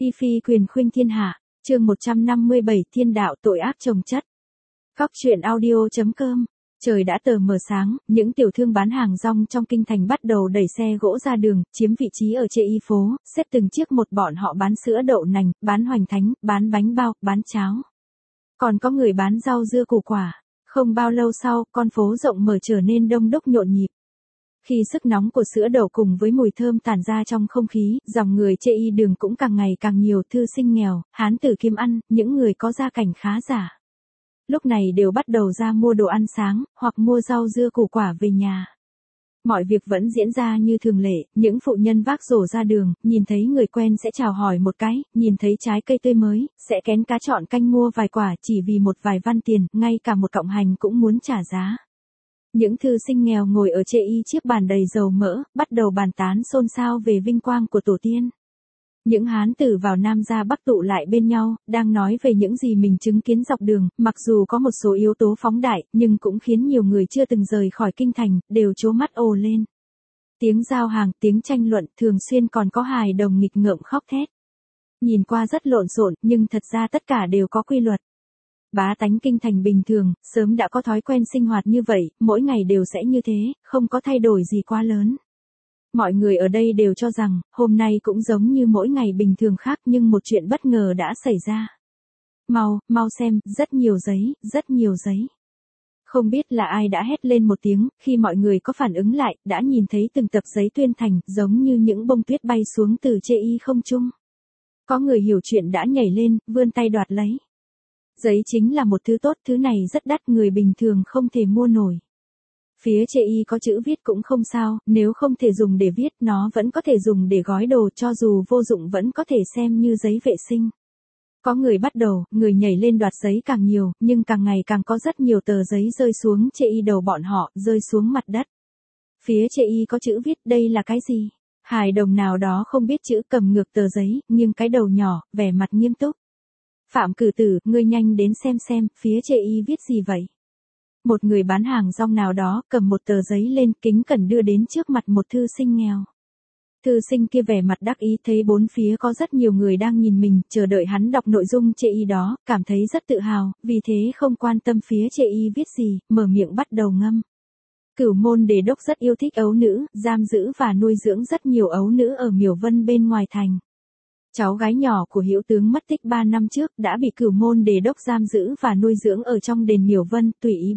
Y phi quyền khuynh thiên hạ, chương 157 thiên đạo tội ác chồng chất. Góc truyện audio.com. Trời đã tờ mờ sáng, những tiểu thương bán hàng rong trong kinh thành bắt đầu đẩy xe gỗ ra đường, chiếm vị trí ở chợ y phố, xếp từng chiếc một. Bọn họ bán sữa đậu nành, bán hoành thánh, bán bánh bao, bán cháo. Còn có người bán rau dưa củ quả. Không bao lâu sau, con phố rộng mở trở nên đông đúc nhộn nhịp. Khi sức nóng của sữa đậu cùng với mùi thơm tản ra trong không khí, dòng người chợ y đường cũng càng ngày càng nhiều. Thư sinh nghèo, hán tử kiếm ăn, những người có gia cảnh khá giả, lúc này đều bắt đầu ra mua đồ ăn sáng, hoặc mua rau dưa củ quả về nhà. Mọi việc vẫn diễn ra như thường lệ, những phụ nhân vác rổ ra đường, nhìn thấy người quen sẽ chào hỏi một cái, nhìn thấy trái cây tươi mới, sẽ kén cá chọn canh mua vài quả chỉ vì một vài văn tiền, ngay cả một cọng hành cũng muốn trả giá. Những thư sinh nghèo ngồi ở chợ y chiếc bàn đầy dầu mỡ, bắt đầu bàn tán xôn xao về vinh quang của tổ tiên. Những hán tử vào Nam ra Bắc tụ lại bên nhau, đang nói về những gì mình chứng kiến dọc đường, mặc dù có một số yếu tố phóng đại, nhưng cũng khiến nhiều người chưa từng rời khỏi kinh thành, đều trố mắt ồ lên. Tiếng giao hàng, tiếng tranh luận, thường xuyên còn có hài đồng nghịch ngợm khóc thét. Nhìn qua rất lộn xộn, nhưng thật ra tất cả đều có quy luật. Bá tánh kinh thành bình thường, sớm đã có thói quen sinh hoạt như vậy, mỗi ngày đều sẽ như thế, không có thay đổi gì quá lớn. Mọi người ở đây đều cho rằng, hôm nay cũng giống như mỗi ngày bình thường khác, nhưng một chuyện bất ngờ đã xảy ra. Mau xem, rất nhiều giấy, rất nhiều giấy. Không biết là ai đã hét lên một tiếng, khi mọi người có phản ứng lại, đã nhìn thấy từng tập giấy tuyên thành, giống như những bông tuyết bay xuống từ chợ y không trung. Có người hiểu chuyện đã nhảy lên, vươn tay đoạt lấy. Giấy chính là một thứ tốt, thứ này rất đắt, người bình thường không thể mua nổi. Phía chợ y có chữ viết cũng không sao, nếu không thể dùng để viết, nó vẫn có thể dùng để gói đồ, cho dù vô dụng vẫn có thể xem như giấy vệ sinh. Có người bắt đầu, người nhảy lên đoạt giấy càng nhiều, nhưng càng ngày càng có rất nhiều tờ giấy rơi xuống chợ y đầu bọn họ, rơi xuống mặt đất. Phía chợ y có chữ viết, đây là cái gì? Hài đồng nào đó không biết chữ cầm ngược tờ giấy, nghiêng cái đầu nhỏ, vẻ mặt nghiêm túc. Phạm Cử Tử, ngươi nhanh đến xem, phía chợ y viết gì vậy? Một người bán hàng rong nào đó cầm một tờ giấy lên, kính cẩn đưa đến trước mặt một thư sinh nghèo. Thư sinh kia vẻ mặt đắc ý, thấy bốn phía có rất nhiều người đang nhìn mình, chờ đợi hắn đọc nội dung chợ y đó, cảm thấy rất tự hào, vì thế không quan tâm phía chợ y viết gì, mở miệng bắt đầu ngâm. Cửu Môn Đề Đốc rất yêu thích ấu nữ, giam giữ và nuôi dưỡng rất nhiều ấu nữ ở Miểu Vân bên ngoài thành. Cháu gái nhỏ của Hữu tướng mất tích 3 năm trước, đã bị Cửu Môn Đề Đốc giam giữ và nuôi dưỡng ở trong đền Miểu Vân, tùy ý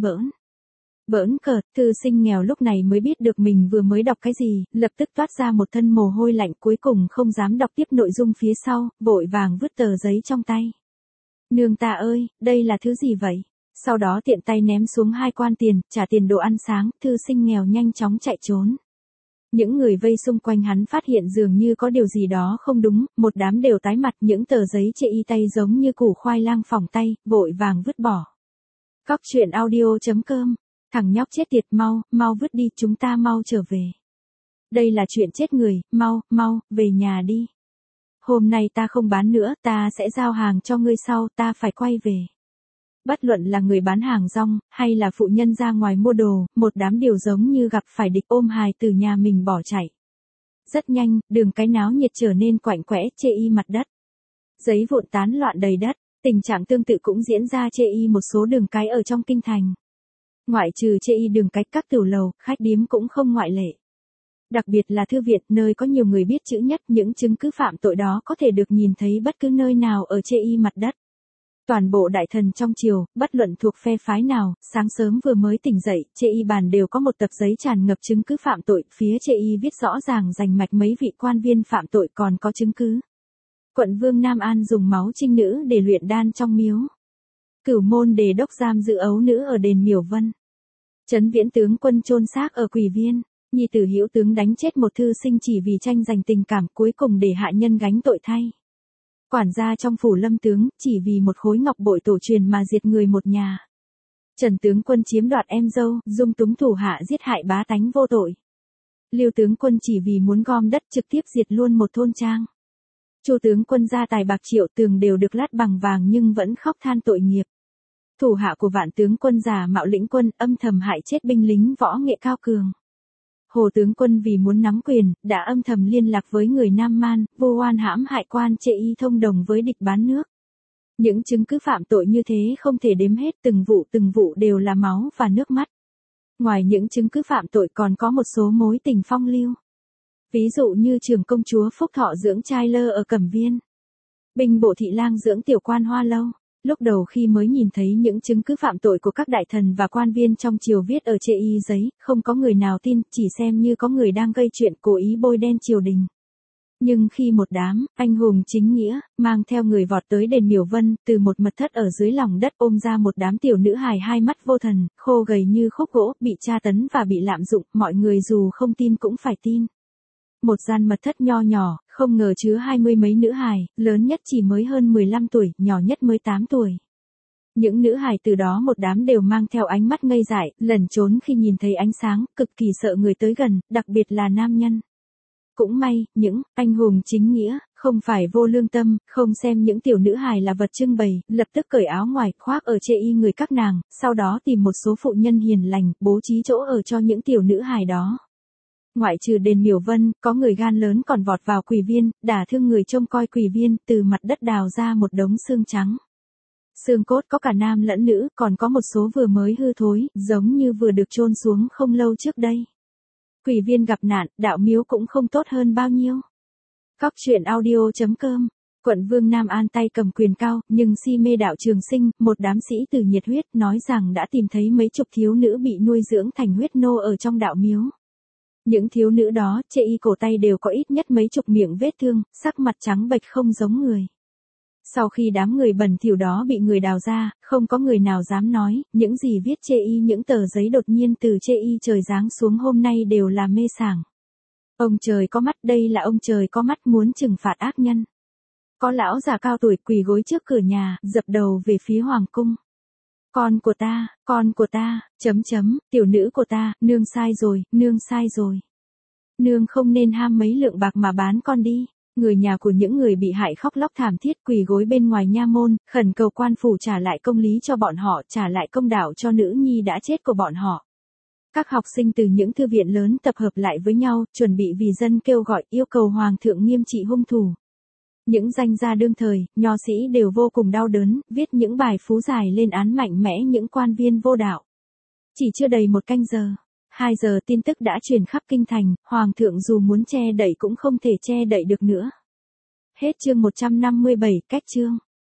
bỡn cợt. Thư sinh nghèo lúc này mới biết được mình vừa mới đọc cái gì, lập tức toát ra một thân mồ hôi lạnh, cuối cùng không dám đọc tiếp nội dung phía sau, vội vàng vứt tờ giấy trong tay. Nương ta ơi, đây là thứ gì vậy? Sau đó tiện tay ném xuống 2 quan tiền, trả tiền đồ ăn sáng, thư sinh nghèo nhanh chóng chạy trốn. Những người vây xung quanh hắn phát hiện dường như có điều gì đó không đúng, một đám đều tái mặt, những tờ giấy chợ y tay giống như củ khoai lang phỏng tay, vội vàng vứt bỏ. Góc truyện audio.com. Thằng nhóc chết tiệt, mau vứt đi, chúng ta mau trở về. Đây là chuyện chết người, mau, về nhà đi. Hôm nay ta không bán nữa, ta sẽ giao hàng cho ngươi sau, ta phải quay về. Bất luận là người bán hàng rong, hay là phụ nhân ra ngoài mua đồ, một đám đều giống như gặp phải địch, ôm hài từ nhà mình bỏ chạy. Rất nhanh, đường cái náo nhiệt trở nên quạnh quẽ, chợ y mặt đất. Giấy vụn tán loạn đầy đất, tình trạng tương tự cũng diễn ra chợ y một số đường cái ở trong kinh thành. Ngoại trừ chợ y đường cái, các tiểu lầu, khách điếm cũng không ngoại lệ. Đặc biệt là thư viện, nơi có nhiều người biết chữ nhất, những chứng cứ phạm tội đó có thể được nhìn thấy bất cứ nơi nào ở chợ y mặt đất. Toàn bộ đại thần trong triều, bất luận thuộc phe phái nào, sáng sớm vừa mới tỉnh dậy, chợ y bàn đều có một tập giấy tràn ngập chứng cứ phạm tội, phía chợ y viết rõ ràng rành mạch mấy vị quan viên phạm tội, còn có chứng cứ. Quận vương Nam An dùng máu trinh nữ để luyện đan trong miếu. Cửu Môn Đề Đốc giam giữ ấu nữ ở đền Miểu Vân. Trấn Viễn tướng quân chôn xác ở Quỷ Viên. Nhi tử Hữu tướng đánh chết một thư sinh chỉ vì tranh giành tình cảm, cuối cùng để hạ nhân gánh tội thay. Quản gia trong phủ Lâm tướng, chỉ vì một khối ngọc bội tổ truyền mà diệt người một nhà. Trần tướng quân chiếm đoạt em dâu, dung túng thủ hạ giết hại bá tánh vô tội. Lưu tướng quân chỉ vì muốn gom đất trực tiếp diệt luôn một thôn trang. Chu tướng quân gia tài bạc triệu, tường đều được lát bằng vàng nhưng vẫn khóc than tội nghiệp. Thủ hạ của Vạn tướng quân giả mạo lĩnh quân, âm thầm hại chết binh lính võ nghệ cao cường. Hồ tướng quân vì muốn nắm quyền, đã âm thầm liên lạc với người Nam Man, vu oan hãm hại quan Chê Y thông đồng với địch bán nước. Những chứng cứ phạm tội như thế không thể đếm hết, từng vụ đều là máu và nước mắt. Ngoài những chứng cứ phạm tội còn có một số mối tình phong lưu. Ví dụ như trưởng công chúa Phúc Thọ dưỡng trai Lơ ở Cẩm Viên. Binh bộ thị lang dưỡng tiểu quan Hoa Lâu. Lúc đầu khi mới nhìn thấy những chứng cứ phạm tội của các đại thần và quan viên trong triều viết ở Chê Y giấy, không có người nào tin, chỉ xem như có người đang gây chuyện cố ý bôi đen triều đình. Nhưng khi một đám anh hùng chính nghĩa mang theo người vọt tới đền Miểu Vân, từ một mật thất ở dưới lòng đất ôm ra một đám tiểu nữ hài hai mắt vô thần, khô gầy như khúc gỗ, bị tra tấn và bị lạm dụng, mọi người dù không tin cũng phải tin. Một gian mật thất nho nhỏ, không ngờ chứa 20 mấy nữ hài, lớn nhất chỉ mới hơn 15 tuổi, nhỏ nhất mới 8 tuổi. Những nữ hài từ đó một đám đều mang theo ánh mắt ngây dại, lẩn trốn khi nhìn thấy ánh sáng, cực kỳ sợ người tới gần, đặc biệt là nam nhân. Cũng may, những anh hùng chính nghĩa, không phải vô lương tâm, không xem những tiểu nữ hài là vật trưng bày, lập tức cởi áo ngoài, khoác ở Chê Y người các nàng, sau đó tìm một số phụ nhân hiền lành, bố trí chỗ ở cho những tiểu nữ hài đó. Ngoại trừ đền Miểu Vân, có người gan lớn còn vọt vào quỷ viên, đả thương người trông coi quỷ viên, từ mặt đất đào ra một đống xương trắng. Xương cốt có cả nam lẫn nữ, còn có một số vừa mới hư thối, giống như vừa được chôn xuống không lâu trước đây. Quỷ viên gặp nạn, đạo miếu cũng không tốt hơn bao nhiêu. Cóc truyện audio.com. Quận Vương Nam An tay cầm quyền cao, nhưng si mê đạo Trường Sinh, một đám sĩ tử nhiệt huyết, nói rằng đã tìm thấy mấy chục thiếu nữ bị nuôi dưỡng thành huyết nô ở trong đạo miếu. Những thiếu nữ đó, Chê Y cổ tay đều có ít nhất mấy chục miệng vết thương, sắc mặt trắng bệch không giống người. Sau khi đám người bẩn thỉu đó bị người đào ra, không có người nào dám nói, những gì viết Chê Y, những tờ giấy đột nhiên từ Chê Y trời giáng xuống hôm nay đều là mê sảng. Ông trời có mắt, đây là ông trời có mắt muốn trừng phạt ác nhân. Có lão già cao tuổi quỳ gối trước cửa nhà, dập đầu về phía hoàng cung. Con của ta, tiểu nữ của ta, nương sai rồi. Nương không nên ham mấy lượng bạc mà bán con đi. Người nhà của những người bị hại khóc lóc thảm thiết quỳ gối bên ngoài nha môn, khẩn cầu quan phủ trả lại công lý cho bọn họ, trả lại công đạo cho nữ nhi đã chết của bọn họ. Các học sinh từ những thư viện lớn tập hợp lại với nhau, chuẩn bị vì dân kêu gọi, yêu cầu hoàng thượng nghiêm trị hung thủ. Những danh gia đương thời, nho sĩ đều vô cùng đau đớn, viết những bài phú giải lên án mạnh mẽ những quan viên vô đạo. Chỉ chưa đầy 1 canh giờ, 2 giờ tin tức đã truyền khắp kinh thành, hoàng thượng dù muốn che đậy cũng không thể che đậy được nữa. Hết chương 157, cách chương.